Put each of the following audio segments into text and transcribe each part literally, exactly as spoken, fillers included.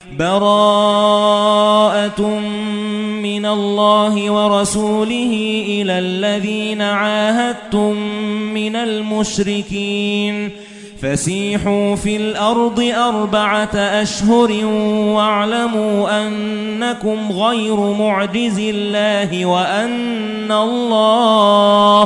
براءة من الله ورسوله إلى الذين عاهدتم من المشركين فسيحوا في الأرض أربعة أشهر واعلموا أنكم غير معجز الله وأن الله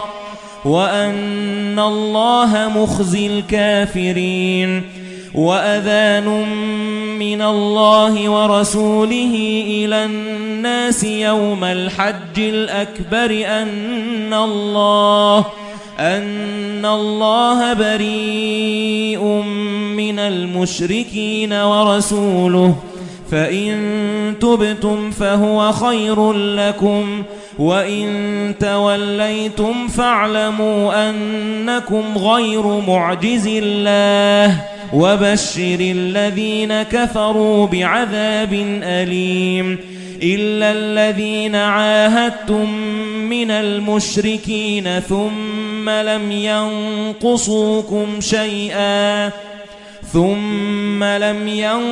وأن الله مخزي الكافرين وأذان من الله ورسوله إلى الناس يوم الحج الأكبر أن الله أن الله بريء من المشركين ورسوله فإن تبتم فهو خير لكم وإن توليتم فاعلموا أنكم غير معجز الله وبشر الذين كفروا بعذاب أليم إلا الذين عاهدتم من المشركين ثم لم ينقصوكم شيئا ثم لم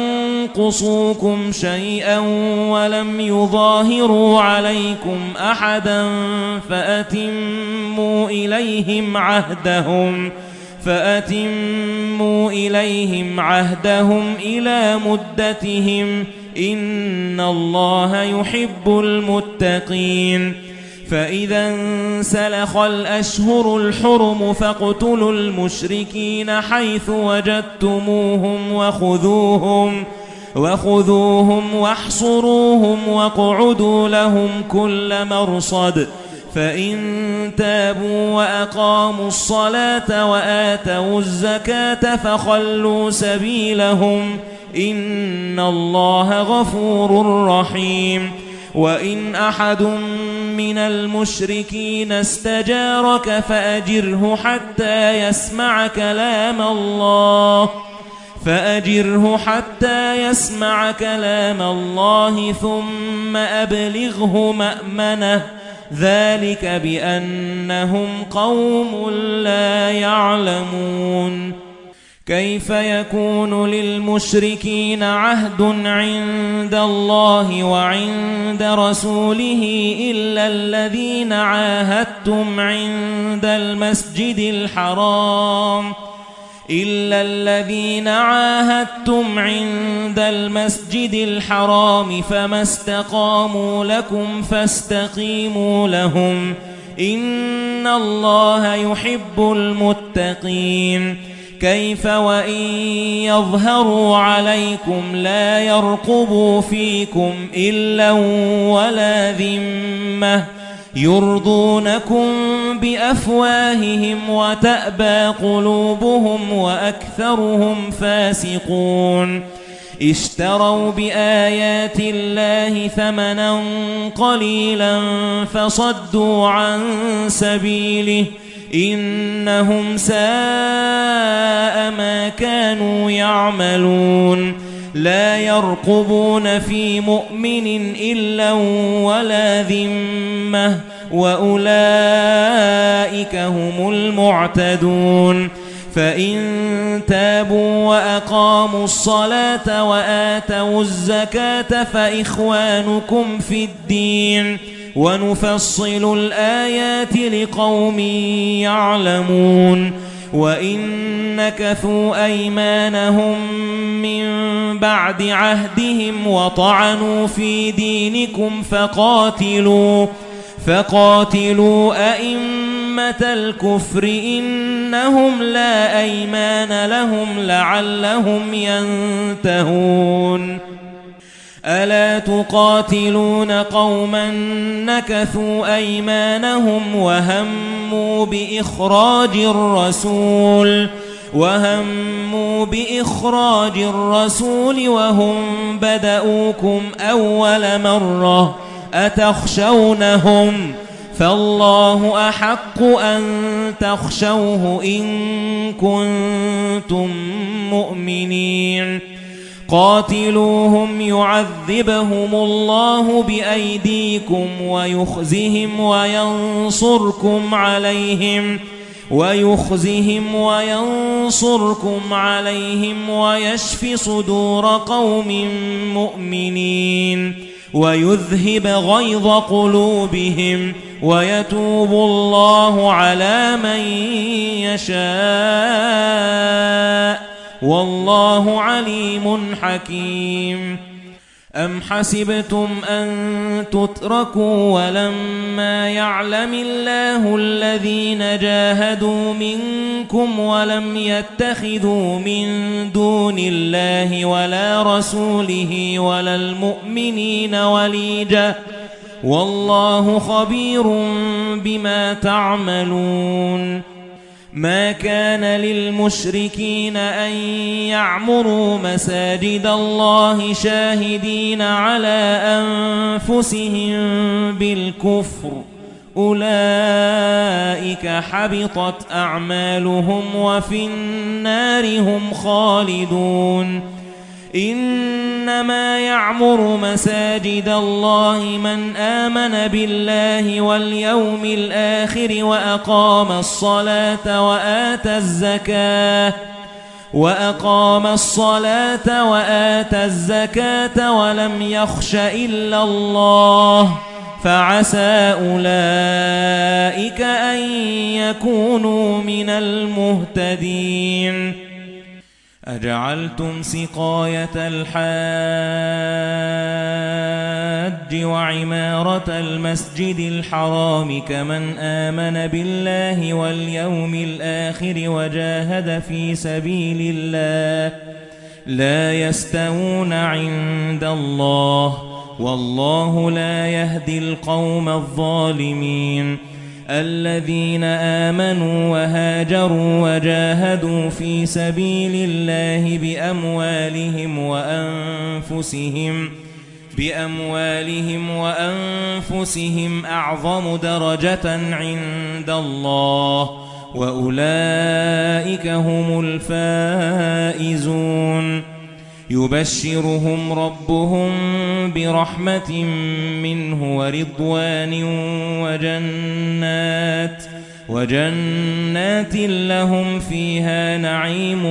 ينقصوكم شيئا ولم يظاهروا عليكم أحدا فأتموا إليهم عهدهم فأتموا إليهم عهدهم إلى مدتهم إن الله يحب المتقين فإذا انسلخ الأشهر الحرم فاقتلوا المشركين حيث وجدتموهم وخذوهم وخذوهم واحصروهم واقعدوا لهم كل مرصد فإن تابوا وأقاموا الصلاة وآتوا الزكاة فخلوا سبيلهم إن الله غفور رحيم وإن أحد من المشركين استجارك فأجره حتى يسمع كلام الله فأجره حتى يسمع كلام الله ثم أبلغه مأمنه ذلك بأنهم قوم لا يعلمون كيف يكون للمشركين عهد عند الله وعند رسوله إلا الذين عاهدتم عند المسجد الحرام إلا الذين عاهدتم عند المسجد الحرام فما استقاموا لكم فاستقيموا لهم إن الله يحب المتقين كيف وإن يظهروا عليكم لا يرقبوا فيكم إلا ولا ذمة يرضونكم بأفواههم وتأبى قلوبهم وأكثرهم فاسقون اشتروا بآيات الله ثمنا قليلا فصدوا عن سبيله إنهم ساء ما كانوا يعملون لا يرقبون في مؤمن إلا ولا ذمة وأولئك هم المعتدون فإن تابوا وأقاموا الصلاة وآتوا الزكاة فإخوانكم في الدين ونفصل الآيات لقوم يعلمون وإن نكثوا أيمانهم من بعد عهدهم وطعنوا في دينكم فقاتلوا فقاتلوا أئمة الكفر إنهم لا أيمان لهم لعلهم ينتهون ألا تقاتلون قوما نكثوا أيمانهم وهموا بإخراج الرسول وهموا بإخراج الرسول وهم بدأوكم أول مرة أتخشونهم فالله أحق أن تخشوه إن كنتم مؤمنين قاتلوهم يعذبهم الله بأيديكم ويخزهم وينصركم عليهم ويخزهم وينصركم عليهم ويشف صدور قوم مؤمنين ويذهب غيظ قلوبهم ويتوب الله على من يشاء والله عليم حكيم. أم حسبتم أن تتركوا ولما يعلم الله الذين جاهدوا منكم ولم يتخذوا من دون الله ولا رسوله ولا المؤمنين وليجا والله خبير بما تعملون. ما كان للمشركين أن يعمروا مساجد الله شاهدين على أنفسهم بالكفر أولئك حبطت أعمالهم وفي النار هم خالدون. إنما يعمر مساجد الله من آمن بالله واليوم الآخر وأقام الصلاة وآتى الزكاة وأقام الصلاة وآتى الزكاة ولم يخش إلا الله فعسى أولئك أن يكونوا من المهتدين. أجعلتم سقاية الحاج وعمارة المسجد الحرام كمن آمن بالله واليوم الآخر وجاهد في سبيل الله لا يستوون عند الله والله لا يهدي القوم الظالمين. الذين آمنوا وهاجروا وجاهدوا في سبيل الله بأموالهم وأنفسهم بأموالهم وأنفسهم أعظم درجة عند الله وأولئك هم الفائزون. يبشرهم ربهم برحمة منه ورضوان وجنات وجنات لهم فيها نعيم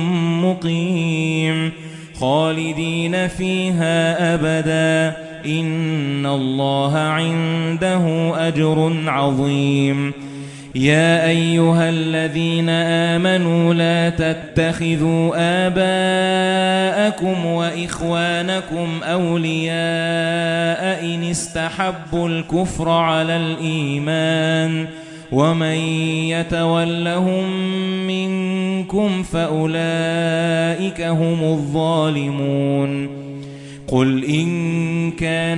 مقيم خالدين فيها أبدا إن الله عنده أجر عظيم. يا أيها الذين آمنوا لا تتخذوا آباءكم وإخوانكم أولياء إن استحبوا الكفر على الإيمان ومن يتولهم منكم فأولئك هم الظالمون. قل إن كان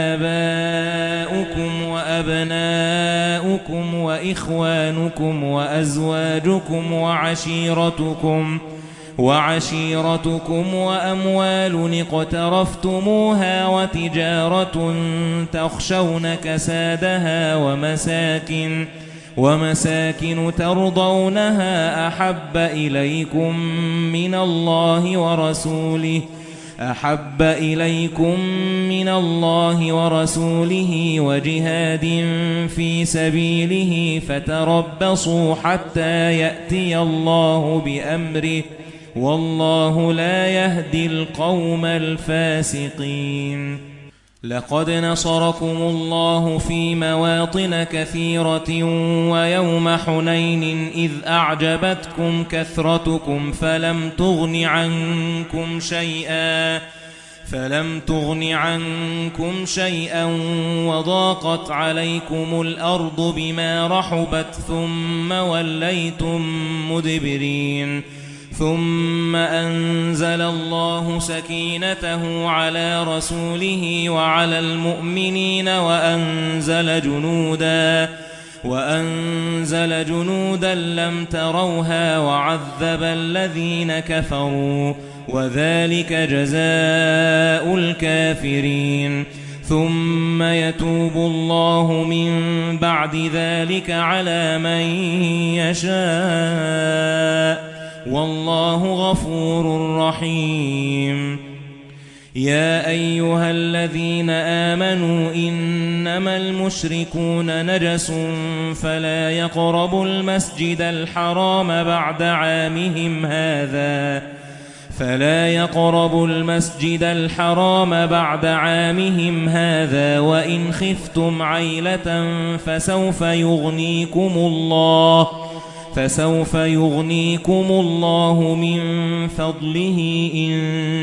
آباؤكم وأبناؤكم وإخوانكم وأزواجكم وعشيرتكم وعشيرتكم وأموال اقترفتموها وتجارة تخشون كسادها ومساكن ومساكن ترضونها أحب إليكم من الله ورسوله أحب إليكم من الله ورسوله وجهاد في سبيله فتربصوا حتى يأتي الله بأمره والله لا يهدي القوم الفاسقين. لقد نصركم الله في مواطن كثيرة ويوم حنين إذ أعجبتكم كثرتكم فلم تغن عنكم شيئا فلم تغن عنكم شيئا وضاقت عليكم الأرض بما رحبت ثم وليتم مدبرين. ثم أنزل الله سكينته على رسوله وعلى المؤمنين وأنزل جنودا وأنزل جنودا لم تروها وعذب الذين كفروا وذلك جزاء الكافرين. ثم يتوب الله من بعد ذلك على من يشاء والله غفور رحيم. يا أيها الذين آمنوا إنما المشركون نجس فلا يقربوا المسجد الحرام بعد عامهم هذا فلا يقربوا المسجد الحرام بعد عامهم هذا وإن خفتم عيلة فسوف يغنيكم الله فسوف يغنيكم الله من فضله إن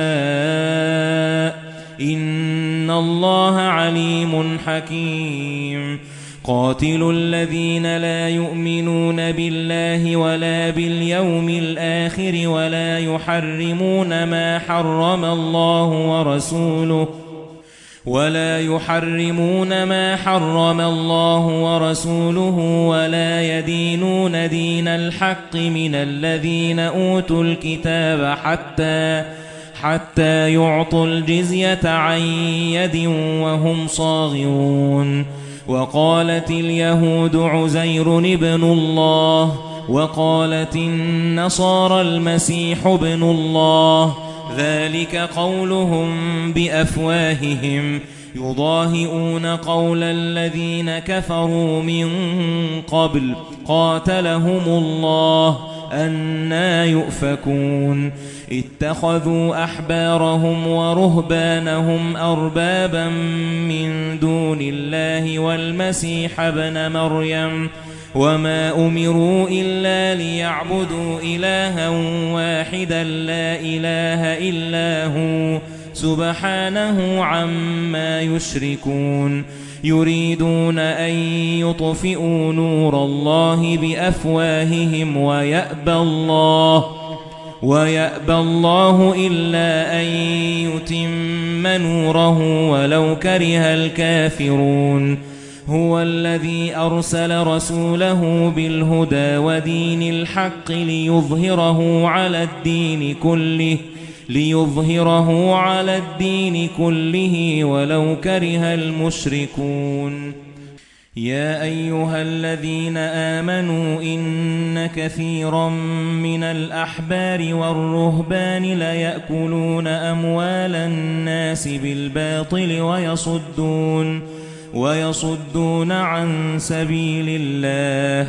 شاء إن الله عليم حكيم قاتلوا الذين لا يؤمنون بالله ولا باليوم الآخر ولا يحرمون ما حرم الله ورسوله ولا يحرمون ما حرم الله ورسوله ولا يدينون دين الحق من الذين أوتوا الكتاب حتى حتى يعطوا الجزية عن يد وهم صاغرون وقالت اليهود عزير ابن الله وقالت النصارى المسيح ابن الله ذلك قولهم بأفواههم يضاهئون قول الذين كفروا من قبل قاتلهم الله أنى يؤفكون اتخذوا أحبارهم ورهبانهم أربابا من دون الله والمسيح ابن مريم وما أمروا إلا ليعبدوا إلها واحدا لا إله إلا هو سبحانه عما يشركون يريدون أن يطفئوا نور الله بأفواههم ويأبى الله ويأبى الله إلا أن يتم نوره ولو كره الكافرون هو الذي أرسل رسوله بالهدى ودين الحق ليظهره على الدين كله ليظهره على الدين كله ولو كره المشركون يا أيها الذين آمنوا إن كثيرا من الأحبار والرهبان ليأكلون أموال الناس بالباطل ويصدون ويصدون عن سبيل الله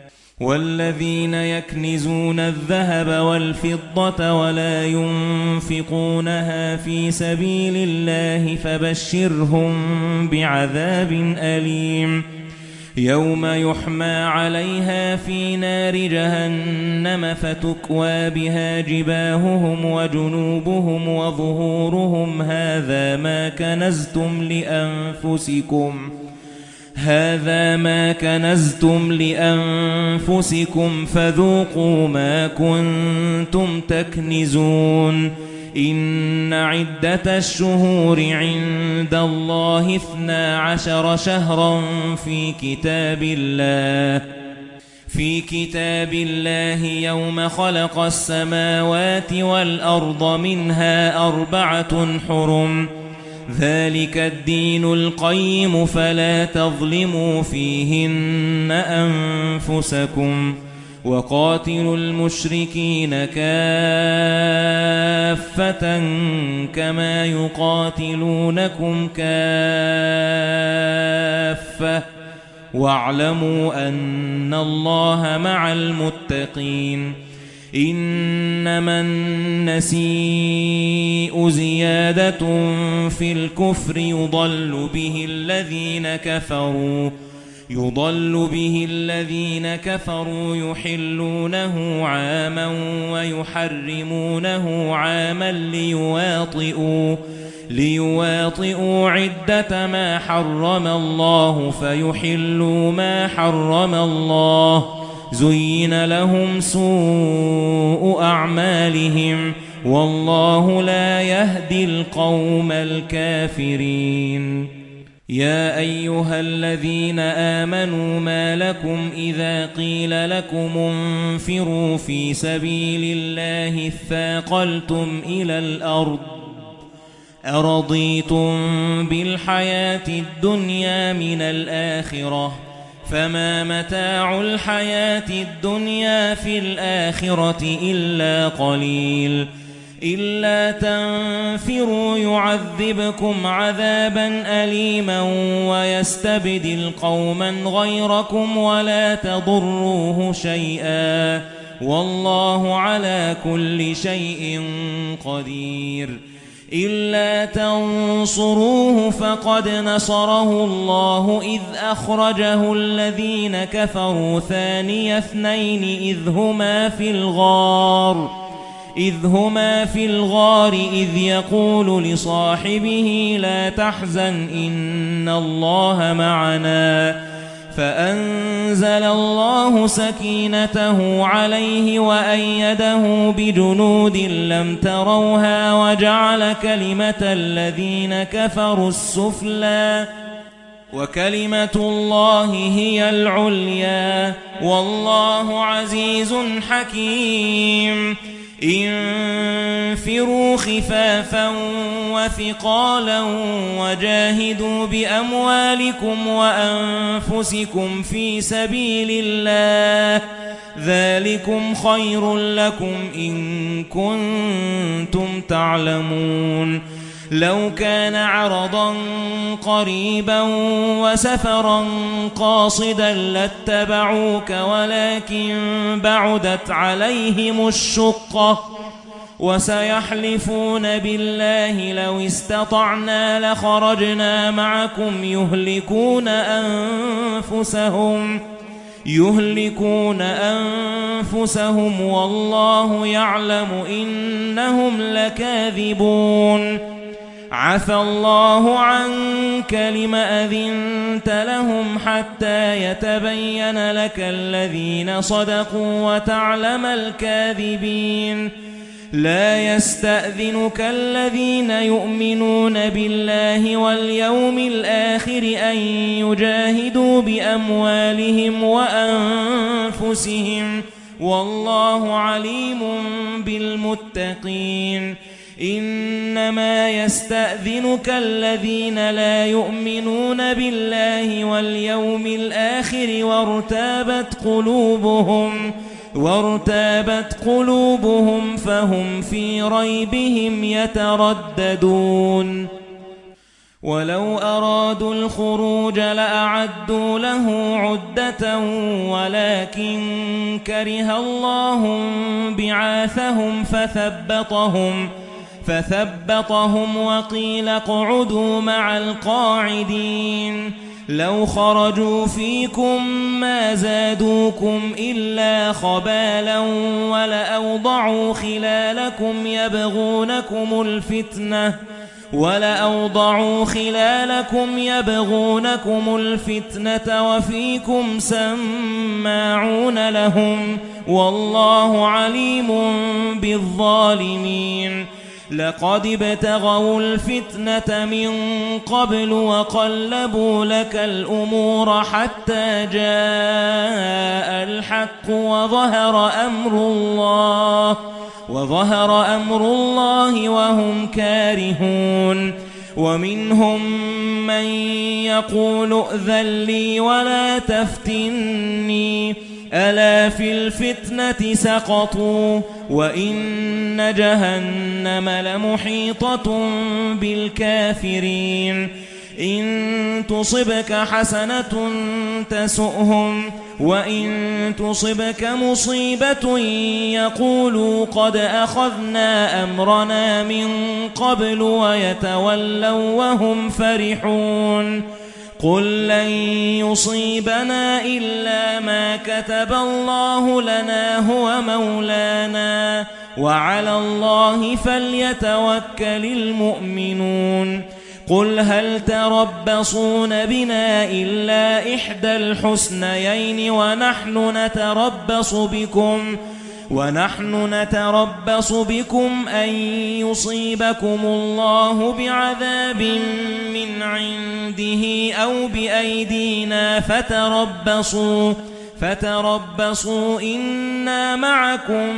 والذين يكنزون الذهب والفضة ولا ينفقونها في سبيل الله فبشرهم بعذاب أليم يوم يحمى عليها في نار جهنم فتكوى بها جباههم وجنوبهم وظهورهم هذا ما كنزتم لأنفسكم هذا ما كنزتم لأنفسكم فذوقوا ما كنتم تكنزون إن عدة الشهور عند الله اثنا عشر شهرا في كتاب الله في كتاب الله يوم خلق السماوات والأرض منها أربعة حرم ذلك الدين القيم فلا تظلموا فيهن أنفسكم وقاتلوا المشركين كافة كما يقاتلونكم كافة واعلموا أن الله مع المتقين إنما النسيء زيادة في الكفر يضل به الذين كفروا يضل به الذين كفروا يحلونه عاما ويحرمونه عاما ليواطئوا ليواطئوا عدة ما حرم الله فيحلوا ما حرم الله زين لهم سوء أعمالهم والله لا يهدي القوم الكافرين يا أيها الذين آمنوا ما لكم إذا قيل لكم انفروا في سبيل الله اثاقلتم إلى الأرض أرضيتم بالحياة الدنيا من الآخرة فما متاع الحياة الدنيا في الآخرة إلا قليل إلا تنفروا يعذبكم عذابا أليما ويستبدل قوما غيركم ولا تضروه شيئا والله على كل شيء قدير إلا تنصروه فقد نصره الله إذ أخرجه الذين كفروا ثاني اثنين إذ هما في الغار إذ هما في الغار إذ يقول لصاحبه لا تحزن إن الله معنا فأنزل الله سكينته عليه وأيده بجنود لم تروها وجعل كلمة الذين كفروا السفلى وكلمة الله هي العليا والله عزيز حكيم انفروا خفافا وثقالا وجاهدوا بأموالكم وأنفسكم في سبيل الله ذلكم خير لكم إن كنتم تعلمون لو كان عرضا قريبا وسفرا قاصدا لاتبعوك ولكن بعدت عليهم الشقة وسيحلفون بالله لو استطعنا لخرجنا معكم يهلكون أنفسهم يهلكون أنفسهم والله يعلم إنهم لكاذبون عفى الله عنك لما أذنت لهم حتى يتبين لك الذين صدقوا وتعلم الكاذبين لا يستأذنك الذين يؤمنون بالله واليوم الآخر أن يجاهدوا بأموالهم وأنفسهم والله عليم بالمتقين إنما يستأذنك الذين لا يؤمنون بالله واليوم الآخر وارتابت قلوبهم وارتابت قلوبهم فهم في ريبهم يترددون ولو أرادوا الخروج لأعدوا له عدة ولكن كره الله بعاثهم فثبطهم فثبطهم وقيل اقعدوا مع القاعدين لو خرجوا فيكم ما زادوكم إلا خبالا ولأوضعوا خلالكم يبغونكم الفتنة ولأوضعوا خلالكم يبغونكم الفتنة وفيكم سماعون لهم والله عليم بالظالمين لقد ابتغوا الفتنة من قبل وقلبوا لك الأمور حتى جاء الحق وظهر أمر الله وظهر أمر الله وهم كارهون ومنهم من يقول ائذن لي ولا تفتني ألا في الفتنة سقطوا وإن جهنم لمحيطة بالكافرين إن تصبك حسنة تسؤهم وإن تصبك مصيبة يقولوا قد أخذنا أمرنا من قبل ويتولوا وهم فرحون قل لن يصيبنا إلا ما كتب الله لنا هو مولانا وعلى الله فليتوكل المؤمنون قل هل تربصون بنا إلا إحدى الحسنيين ونحن نتربص بكم ونحن نتربص بكم أن يصيبكم الله بعذاب من عنده أو بأيدينا فتربصوا فتربصوا إنا معكم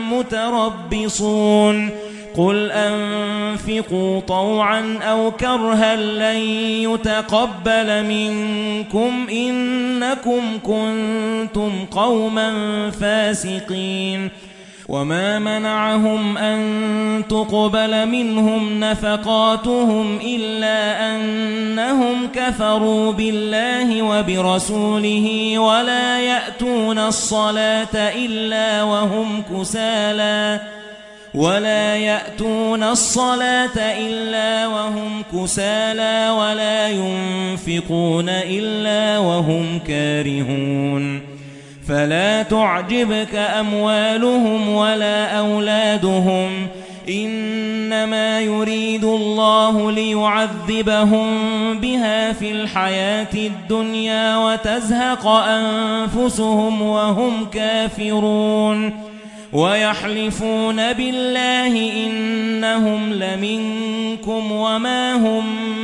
متربصون قل أنفقوا طوعا أو كرها لن يتقبل منكم إنكم كنتم قوما فاسقين وما منعهم أن تقبل منهم نفقاتهم إلا أنهم كفروا بالله وبرسوله ولا يأتون الصلاة إلا وهم كسالى ولا يأتون الصلاة إلا وهم كسالى ولا ينفقون إلا وهم كارهون فلا تعجبك أموالهم ولا أولادهم إنما يريد الله ليعذبهم بها في الحياة الدنيا وتزهق أنفسهم وهم كافرون ويحلفون بالله إنهم لمنكم وما هم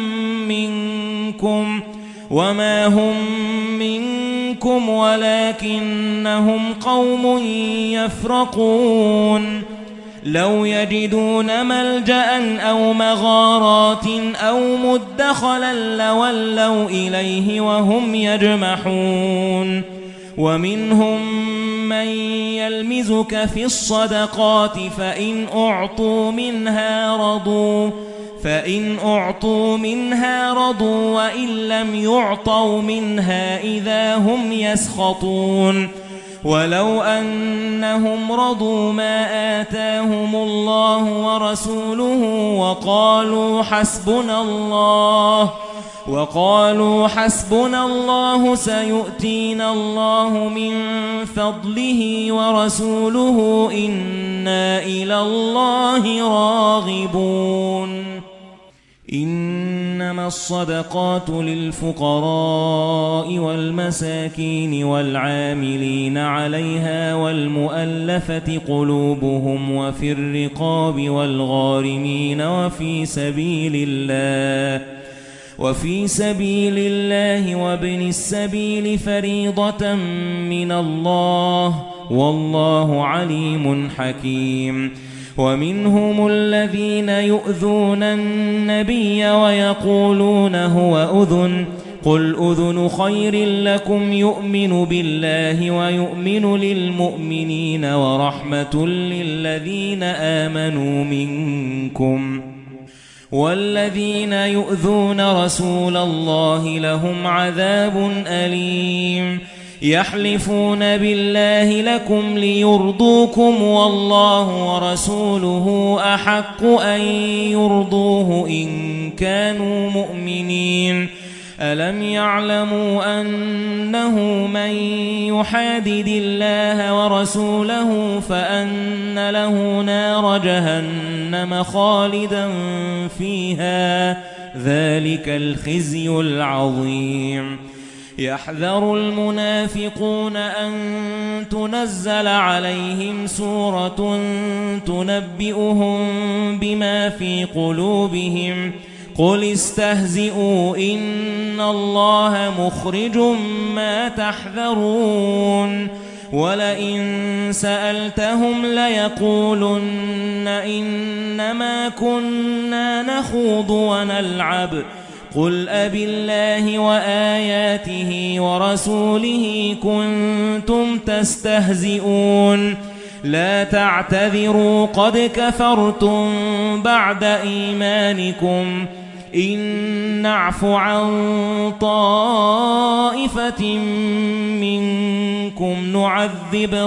منكم وما هم منكم ولكنهم قوم يفرقون لو يجدون ملجأ أو مغارات أو مدخلا لولوا إليه وهم يجمحون ومنهم من يلمزك في الصدقات فإن أعطوا منها رضوا فإن أعطوا منها رضوا وإن لم يعطوا منها إذا هم يسخطون ولو أنهم رضوا ما آتاهم الله ورسوله وقالوا حسبنا الله وقالوا حسبنا الله سيؤتينا الله من فضله ورسوله إنا إلى الله راغبون إنما الصدقات للفقراء والمساكين والعاملين عليها والمؤلفة قلوبهم وفي الرقاب والغارمين وفي سبيل الله وفي سبيل الله وابن السبيل فريضة من الله والله عليم حكيم ومنهم الذين يؤذون النبي ويقولون هو أذن قل أذن خير لكم يؤمن بالله ويؤمن للمؤمنين ورحمة للذين آمنوا منكم والذين يؤذون رسول الله لهم عذاب أليم يحلفون بالله لكم ليرضوكم والله ورسوله أحق أن يرضوه إن كانوا مؤمنين ألم يعلموا أنه من يحادد الله ورسوله فأن له نار جهنم خالدا فيها ذلك الخزي العظيم يحذر المنافقون أن تنزل عليهم سورة تنبئهم بما في قلوبهم قل استهزئوا إن الله مخرج ما تحذرون ولئن سألتهم ليقولن إنما كنا نخوض ونلعب قل أبالله وآياته ورسوله كنتم تستهزئون لا تعتذروا قد كفرتم بعد إيمانكم إن نعف عن طائفة منكم نعذب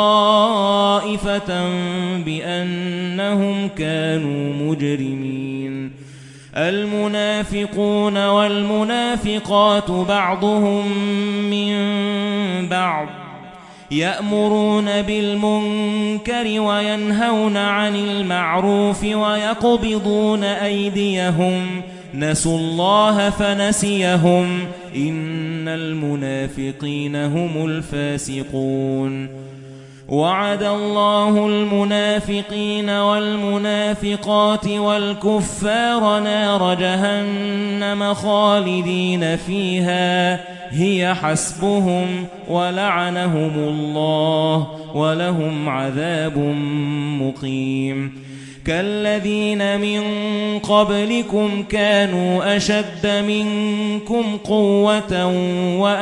طائفة بأنهم كانوا مجرمين المنافقون والمنافقات بعضهم من بعض يأمرون بالمنكر وينهون عن المعروف ويقبضون أيديهم نسوا الله فنسيهم إن المنافقين هم الفاسقون وعد الله المنافقين والمنافقات والكفار نار جهنم خالدين فيها هي حسبهم ولعنهم الله ولهم عذاب مقيم كالذين من قبلكم كانوا أشد منكم قوة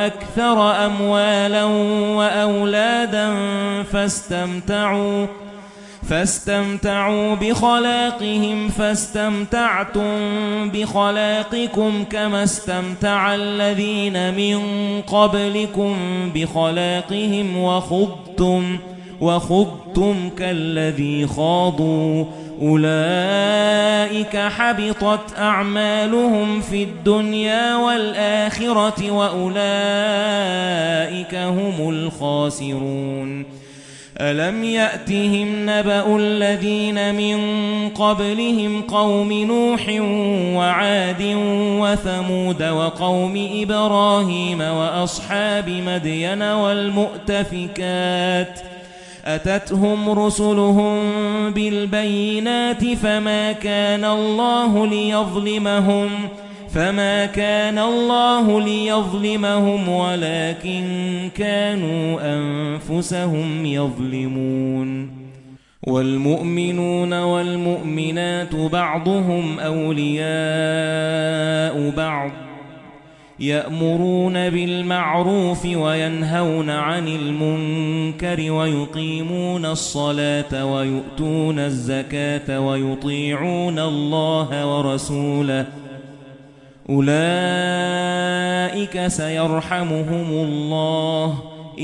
وأكثر أموالا وأولادا فاستمتعوا فاستمتعوا بخلاقهم فاستمتعتم بخلاقكم كما استمتع الذين من قبلكم بخلاقهم وخضتم وخضتم كالذي خاضوا أولئك حبطت أعمالهم في الدنيا والآخرة وأولئك هم الخاسرون ألم يأتهم نبأ الذين من قبلهم قوم نوح وعاد وثمود وقوم إبراهيم وأصحاب مدين والمؤتفكات أتتهم رسلهم بالبينات فما كان الله ليظلمهم فما كان الله ليظلمهم ولكن كانوا أنفسهم يظلمون والمؤمنون والمؤمنات بعضهم أولياء بعض يأمرون بالمعروف وينهون عن المنكر ويقيمون الصلاة ويؤتون الزكاة ويطيعون الله ورسوله أولئك سيرحمهم الله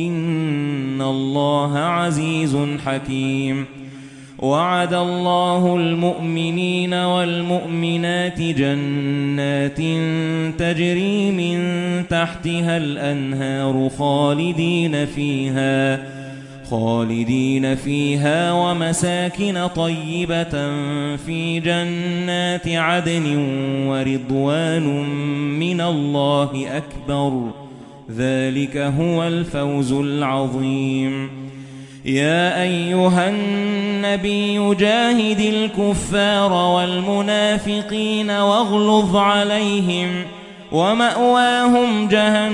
إن الله عزيز حكيم وعد الله المؤمنين والمؤمنات جنات تجري من تحتها الأنهار خالدين فيها خالدين فيها ومساكن طيبة في جنات عدن ورضوان من الله أكبر ذلك هو الفوز العظيم يا أيها النبي جاهد الكفار والمنافقين واغلظ عليهم ومأواهم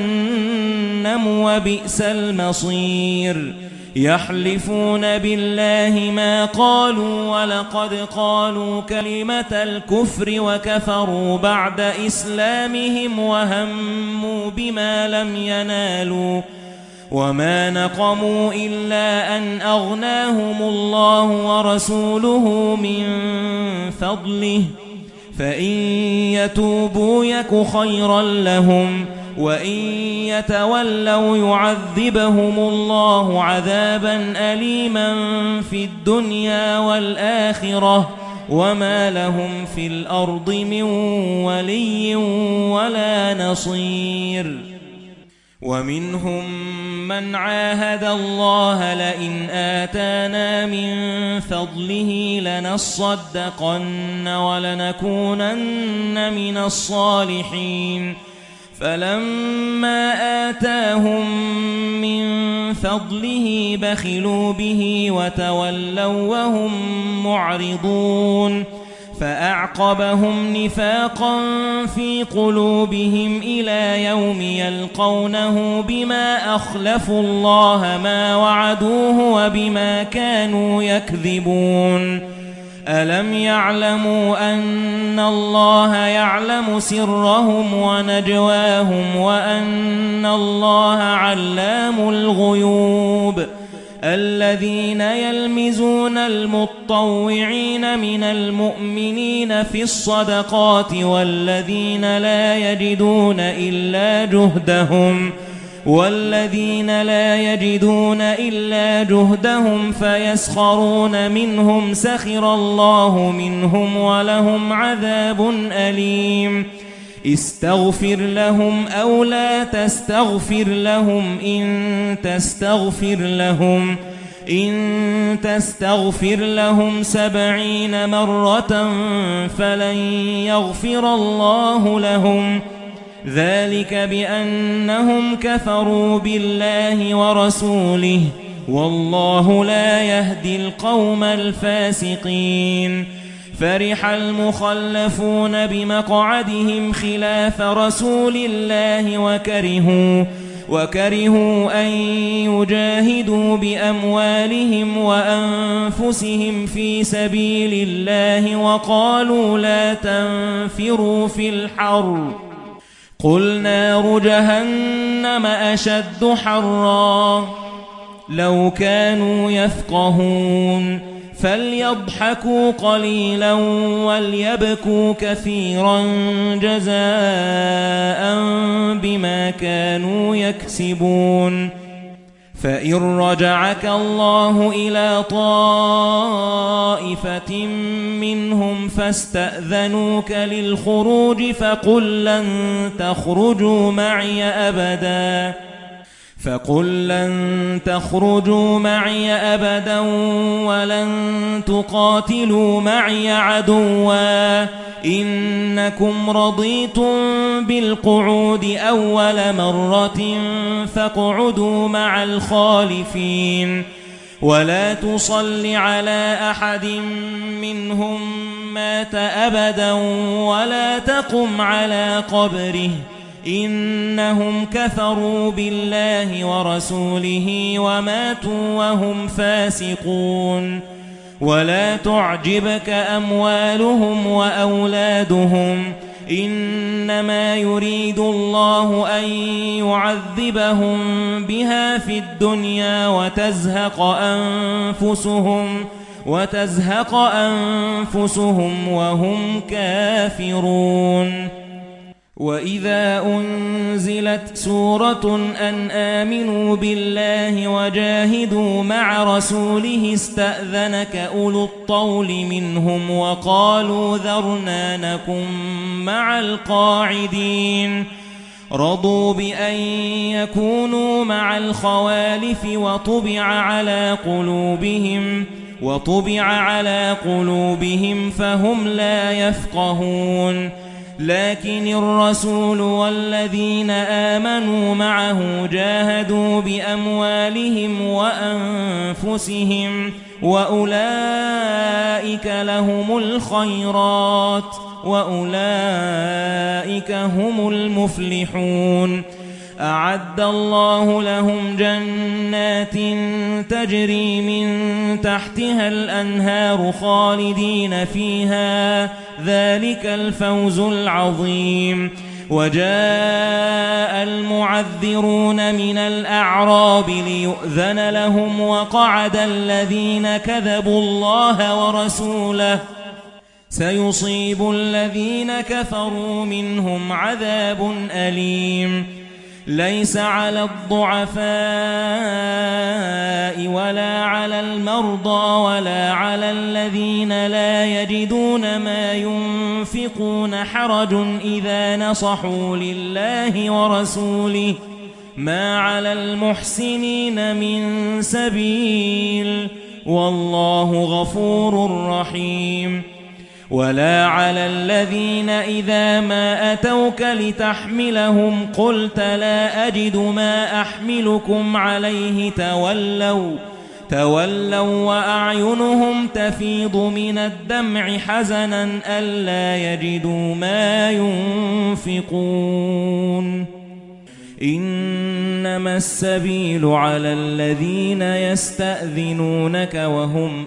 جهنم وبئس المصير يحلفون بالله ما قالوا ولقد قالوا كلمة الكفر وكفروا بعد إسلامهم وهموا بما لم ينالوا وما نقموا إلا أن أغناهم الله ورسوله من فضله فإن يتوبوا يك خيرا لهم وإن يتولوا يعذبهم الله عذابا أليما في الدنيا والآخرة وما لهم في الأرض من ولي ولا نصير ومنهم من عاهد الله لئن آتانا من فضله لنصدقن ولنكونن من الصالحين فلما آتاهم من فضله بخلوا به وتولوا وهم معرضون فأعقبهم نفاقا في قلوبهم إلى يوم يلقونه بما أخلفوا الله ما وعدوه وبما كانوا يكذبون ألم يعلموا أن الله يعلم سرهم ونجواهم وأن الله علام الغيوب الذين يلمزون المتطوعين من المؤمنين في الصدقات والذين لا يجدون إلا جهدهم والذين لا يجدون إلا جهدهم فيسخرون منهم سخر الله منهم ولهم عذاب أليم استغفر لهم أو لا تستغفر لهم إن تستغفر لهم إن تستغفر لهم سبعين مرة فلن يغفر الله لهم ذلك بأنهم كفروا بالله ورسوله والله لا يهدي القوم الفاسقين فرح المخلفون بمقعدهم خلاف رسول الله وكرهوا وكرهوا أن يجاهدوا بأموالهم وأنفسهم في سبيل الله وقالوا لا تنفروا في الحر قل نار جهنم أشد حرا لو كانوا يفقهون فليضحكوا قليلا وليبكوا كثيرا جزاء بما كانوا يكسبون فإن رجعك الله إلى طائفة منهم فاستأذنوك للخروج فقل لن تخرجوا معي أبدا فقل لن تخرجوا معي أبدا ولن تقاتلوا معي عدوا إنكم رضيتم بالقعود أول مرة فاقعدوا مع الخالفين ولا تصل على أحد منهم مات أبدا ولا تقم على قبره إنهم كفروا بالله ورسوله وماتوا وهم فاسقون ولا تعجبك أموالهم وأولادهم إنما يريد الله أن يعذبهم بها في الدنيا وتزهق أنفسهم وتزهق أنفسهم وهم كافرون وَإِذَا أُنْزِلَتْ سُورَةٌ أَنْ آمِنُوا بِاللَّهِ وَجَاهِدُوا مَعَ رَسُولِهِ اسْتَأْذَنَكَ أُولُو الطَّوْلِ مِنْهُمْ وَقَالُوا ذَرْنَا نَكُنْ مَعَ الْقَاعِدِينَ رَضُوا بِأَنْ يَكُونُوا مَعَ الْخَوَالِفِ وَطُبِعَ عَلَى قُلُوبِهِمْ وَطُبِعَ عَلَى قُلُوبِهِمْ فَهُمْ لا يَفْقَهُونَ لكن الرسول والذين آمنوا معه جاهدوا بأموالهم وأنفسهم وأولئك لهم الخيرات وأولئك هم المفلحون أعد الله لهم جنات تجري من تحتها الأنهار خالدين فيها ذلك الفوز العظيم وجاء المعذرون من الأعراب ليؤذن لهم وقعد الذين كذبوا الله ورسوله سيصيب الذين كفروا منهم عذاب أليم ليس على الضعفاء ولا على المرضى ولا على الذين لا يجدون ما ينفقون حرج إذا نصحوا لله ورسوله ما على المحسنين من سبيل والله غفور رحيم ولا على الذين إذا ما أتوك لتحملهم قلت لا أجد ما أحملكم عليه تولوا تولوا وأعينهم تفيض من الدمع حزنا ألا يجدوا ما ينفقون إنما السبيل على الذين يستأذنونك وهم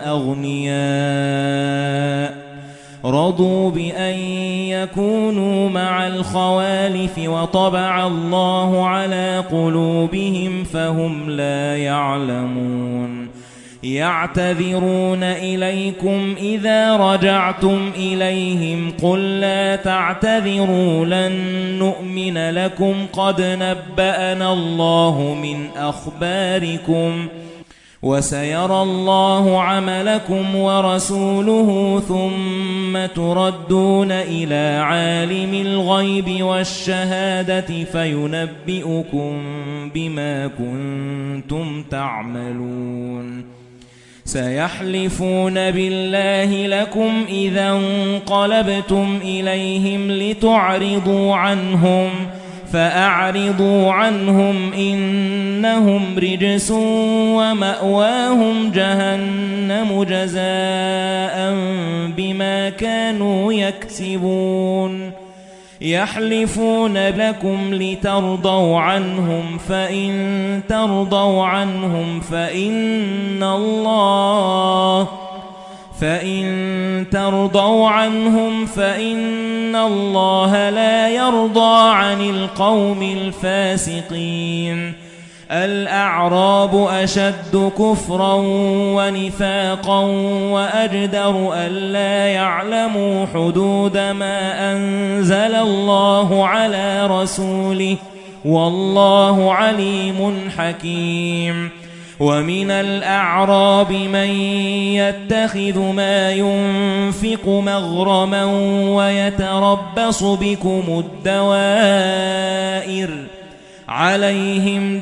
أغنياء رضوا بأن يكونوا مع الخوالف وطبع الله على قلوبهم فهم لا يعلمون يعتذرون إليكم إذا رجعتم إليهم قل لا تعتذروا لن نؤمن لكم قد نبأنا الله من أخباركم وسيرى الله عملكم ورسوله ثم تردون إلى عالم الغيب والشهادة فينبئكم بما كنتم تعملون سيحلفون بالله لكم إذا انقلبتم إليهم لتعرضوا عنهم فأعرضوا عنهم إنهم رجس ومأواهم جهنم جزاء بما كانوا يكسبون يحلفون لكم لترضوا عنهم فإن ترضوا عنهم فإن الله فإن ترضوا عنهم فإن الله لا يرضى عن القوم الفاسقين الأعراب أشد كفرا ونفاقا وأجدر ألا يعلموا حدود ما أنزل الله على رسوله والله عليم حكيم ومن الأعراب من يتخذ ما ينفق مغرما ويتربص بكم الدوائر عليهم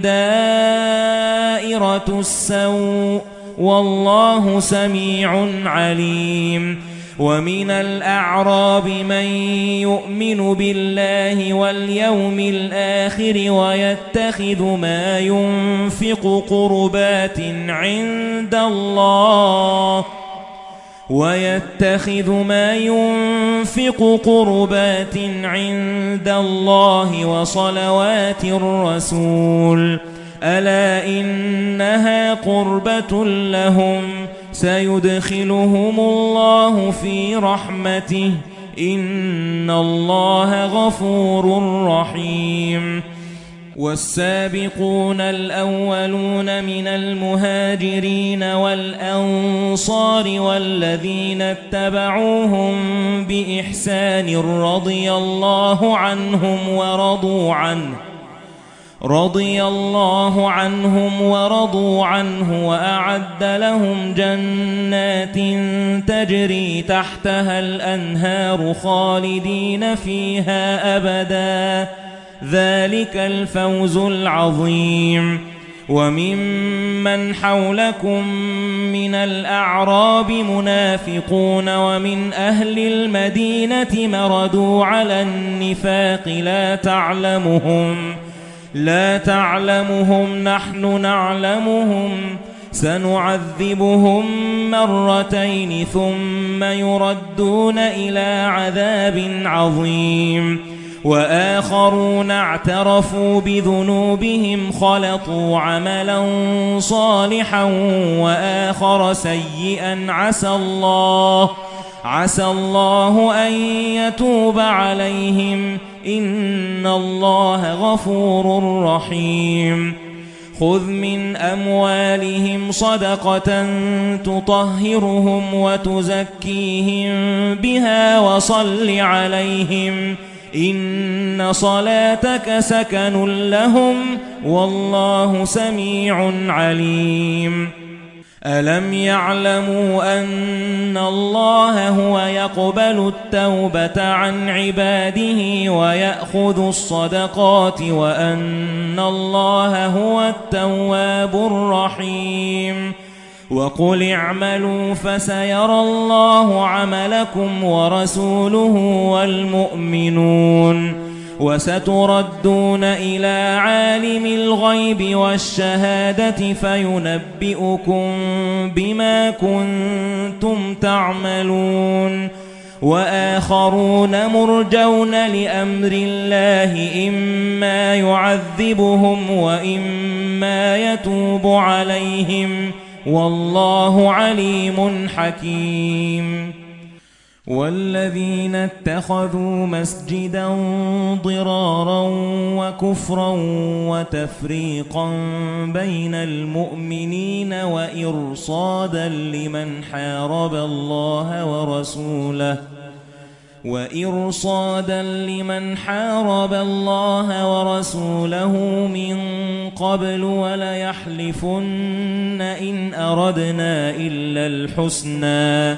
دائرة السوء والله سميع عليم ومن الأعراب من يؤمن بالله واليوم الآخر ويتخذ ما ينفق قربات عند الله ويتخذ ما ينفق قربات عند الله وصلوات الرسول ألا إنها قربة لهم سيدخلهم الله في رحمته إن الله غفور رحيم والسابقون الأولون من المهاجرين والأنصار والذين اتبعوهم بإحسان رضي الله عنهم ورضوا عنه رضي الله عنهم ورضوا عنه وأعد لهم جنات تجري تحتها الأنهار خالدين فيها أبدا ذلك الفوز العظيم وممن حولكم من الأعراب منافقون ومن أهل المدينة مردوا على النفاق لا تعلمهم لا تعلمهم نحن نعلمهم سنعذبهم مرتين ثم يردون إلى عذاب عظيم وآخرون اعترفوا بذنوبهم خلطوا عملا صالحا وآخر سيئا عسى الله عسى الله أن يتوب عليهم إن الله غفور رحيم خذ من أموالهم صدقة تطهرهم وتزكيهم بها وصل عليهم إن صلاتك سكن لهم والله سميع عليم ألم يعلموا أن الله هو يقبل التوبة عن عباده ويأخذ الصدقات وأن الله هو التواب الرحيم وقل اعملوا فسيرى الله عملكم ورسوله والمؤمنون وستردون إلى عالم الغيب والشهادة فينبئكم بما كنتم تعملون وآخرون مرجون لأمر الله إما يعذبهم وإما يتوب عليهم والله عليم حكيم والذين اتخذوا مسجدا ضرارا وكفرا وتفريقا بين المؤمنين وإرصادا لمن حارب الله ورسوله وإرصادا لمن حارب الله ورسوله من قبل وليحلفن إن أردنا إلا الحسنى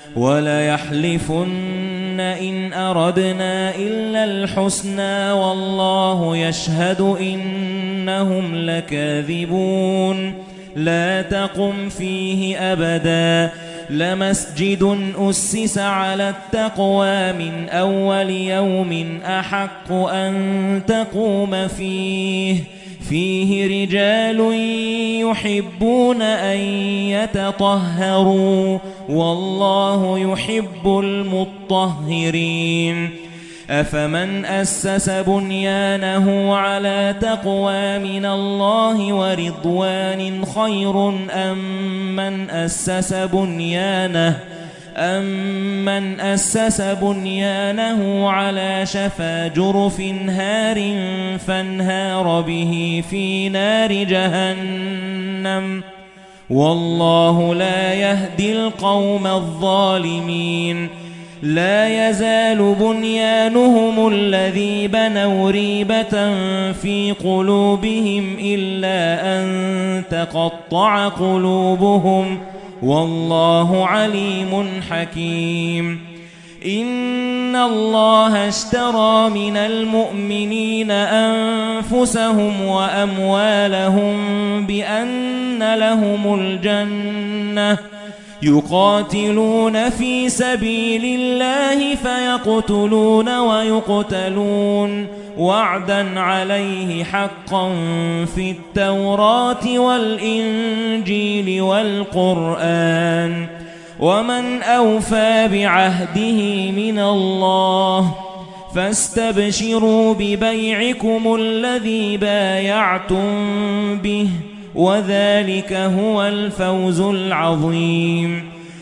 وليحلفن إن أردنا إلا الحسنى والله يشهد إنهم لكاذبون لا تقم فيه أبدا لمسجد أسس على التقوى من أول يوم أحق أن تقوم فيه فيه رجال يحبون أن يتطهروا والله يحب المطهرين أفمن أسس بنيانه على تقوى من الله ورضوان خير أم من أسس بنيانه أَمَّنْ أَسَّسَ بُنْيَانَهُ عَلَى شَفَا جُرُفٍ هَارٍ فَانْهَارَ بِهِ فِي نَارِ جَهَنَّمَ وَاللَّهُ لَا يَهْدِي الْقَوْمَ الظَّالِمِينَ لا يزال بنيانهم الذي بنوا ريبة في قلوبهم إلا أن تقطع قلوبهم والله عليم حكيم إن الله اشترى من المؤمنين أنفسهم وأموالهم بأن لهم الجنة يقاتلون في سبيل الله فيقتلون ويقتلون وعدا عليه حقا في التوراة والإنجيل والقرآن ومن أوفى بعهده من الله فاستبشروا ببيعكم الذي بايعتم به وذلك هو الفوز العظيم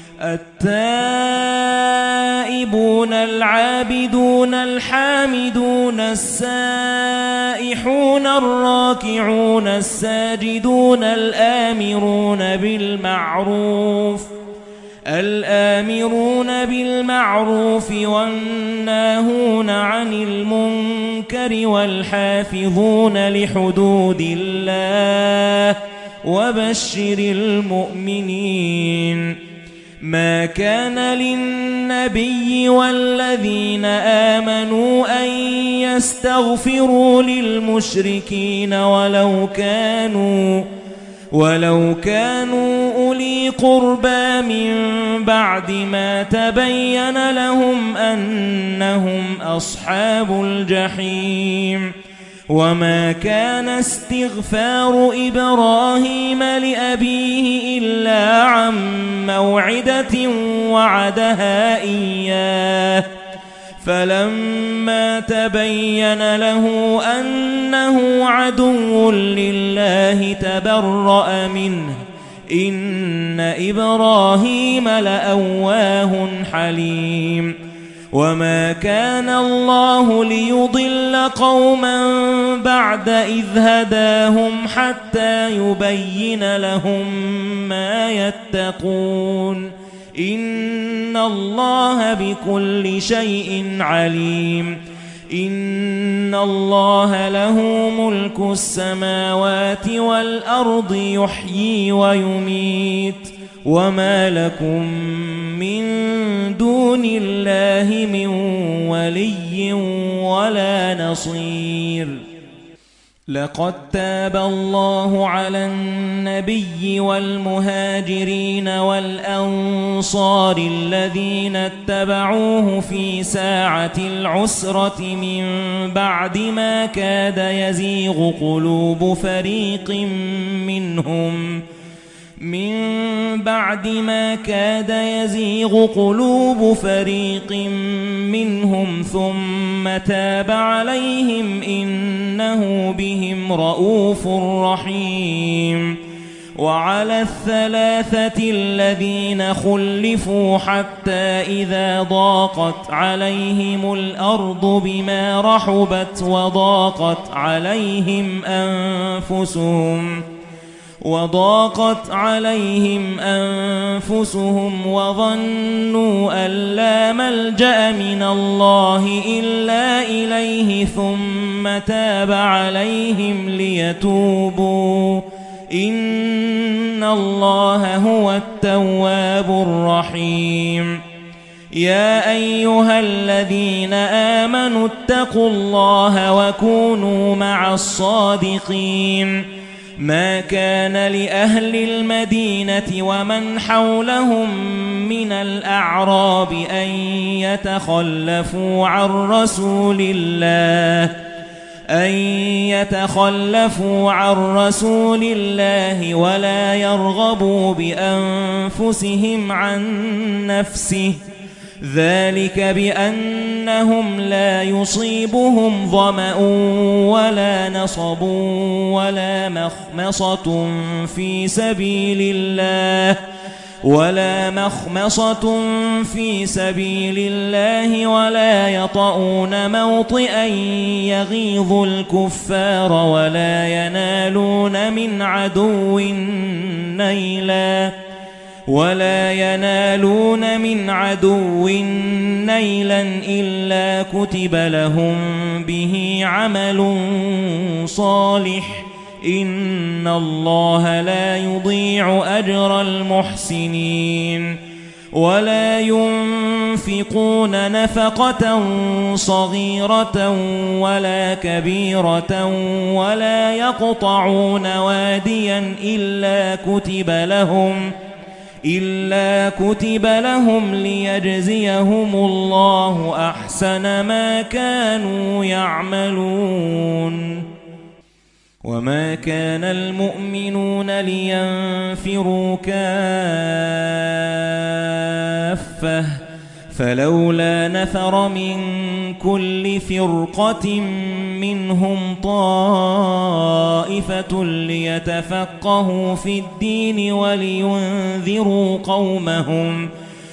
التائبون العابدون الحامدون السائحون الراكعون الساجدون الآمرون بالمعروف الآمرون بالمعروف والناهون عن المنكر والحافظون لحدود الله وبشر المؤمنين ما كان للنبي والذين آمنوا أن يستغفروا للمشركين ولو كانوا ولو كانوا أولي قربى من بعد ما تبين لهم أنهم أصحاب الجحيم وما كان استغفار إبراهيم لأبيه إلا عن موعدة وعدها إياه فلما تبين له أنه عدو لله تبرأ منه إن إبراهيم لأواه حليم وما كان الله ليضل قوما بعد إذ هداهم حتى يبين لهم ما يتقون إن الله بكل شيء عليم إن الله له ملك السماوات والأرض يحيي ويميت وما لكم من دون الله من ولي ولا نصير لقد تاب الله على النبي والمهاجرين والأنصار الذين اتبعوه في ساعة العسرة من بعد ما كاد يزيغ قلوب فريق منهم من بعد ما كاد يزيغ قلوب فريق منهم ثم تاب عليهم إنه بهم رؤوف رحيم وعلى الثلاثة الذين خلفوا حتى إذا ضاقت عليهم الأرض بما رحبت وضاقت عليهم أنفسهم وضاقت عليهم أنفسهم وظنوا أن لا ملجأ من الله إلا إليه ثم تاب عليهم ليتوبوا إن الله هو التواب الرحيم يا أيها الذين آمنوا اتقوا الله وكونوا مع الصادقين ما كان لأهل المدينة ومن حولهم من الأعراب أن يتخلفوا عن رسول الله أن يتخلفوا عن رسول الله ولا يرغبوا بأنفسهم عن نفسه ذلك بأنهم لا يصيبهم ظمأ ولا نصب ولا مخمصة في سبيل الله ولا مخمصة في سبيل الله ولا يطؤون موطئا يغيظ الكفار ولا ينالون من عدو نيلا ولا ينالون من عدو نيلا إلا كتب لهم به عمل صالح إن الله لا يضيع أجر المحسنين ولا ينفقون نفقة صغيرة ولا كبيرة ولا يقطعون واديا إلا كتب لهم إلا كتب لهم ليجزيهم الله أحسن ما كانوا يعملون وما كان المؤمنون لينفروا كافة فلولا نفر من كل فرقة منهم طائفة ليتفقهوا في الدين ولينذروا قومهم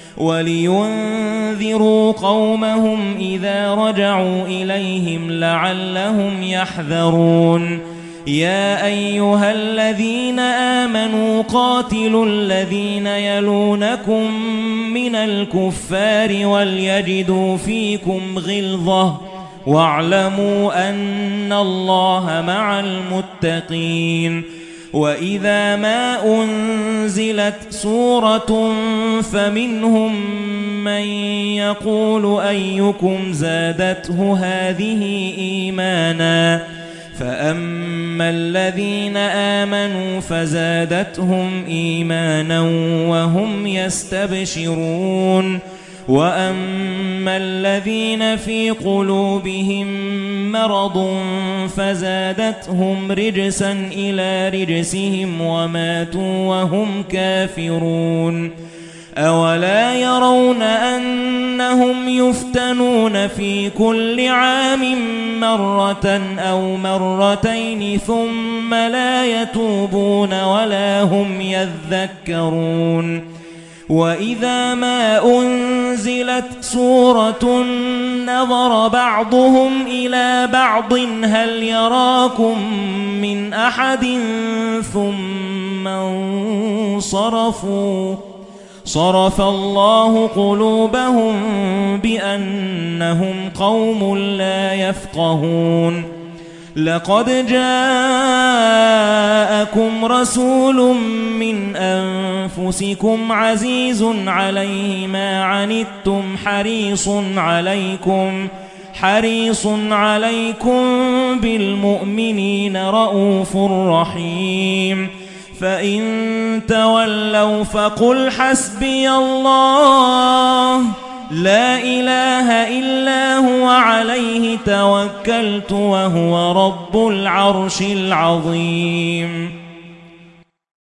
ولينذروا قومهم إذا رجعوا إليهم لعلهم يحذرون يا أيها الذين آمنوا قاتلوا الذين يلونكم من الكفار وليجدوا فيكم غلظة واعلموا أن الله مع المتقين وإذا ما أنزلت سورة فمنهم من يقول أيكم زادته هذه إيمانا فأما الذين آمنوا فزادتهم إيمانا وهم يستبشرون وأما الذين في قلوبهم مرض فزادتهم رجسا إلى رجسهم وماتوا وهم كافرون أولا يرون أنهم يفتنون في كل عام مرة أو مرتين ثم لا يتوبون ولا هم يذكرون وإذا ما أنزلت سورة نظر بعضهم إلى بعض هل يراكم من أحد ثم انصرفوا صرف الله قلوبهم بأنهم قوم لا يفقهون لقد جاءكم رسول من أنفسكم عزيز عليه ما عنتم حريص عليكم حريص عليكم بالمؤمنين رؤوف رحيم فإن تولوا فقل حسبي الله لا إله إلا هو عليه توكلت وهو رب العرش العظيم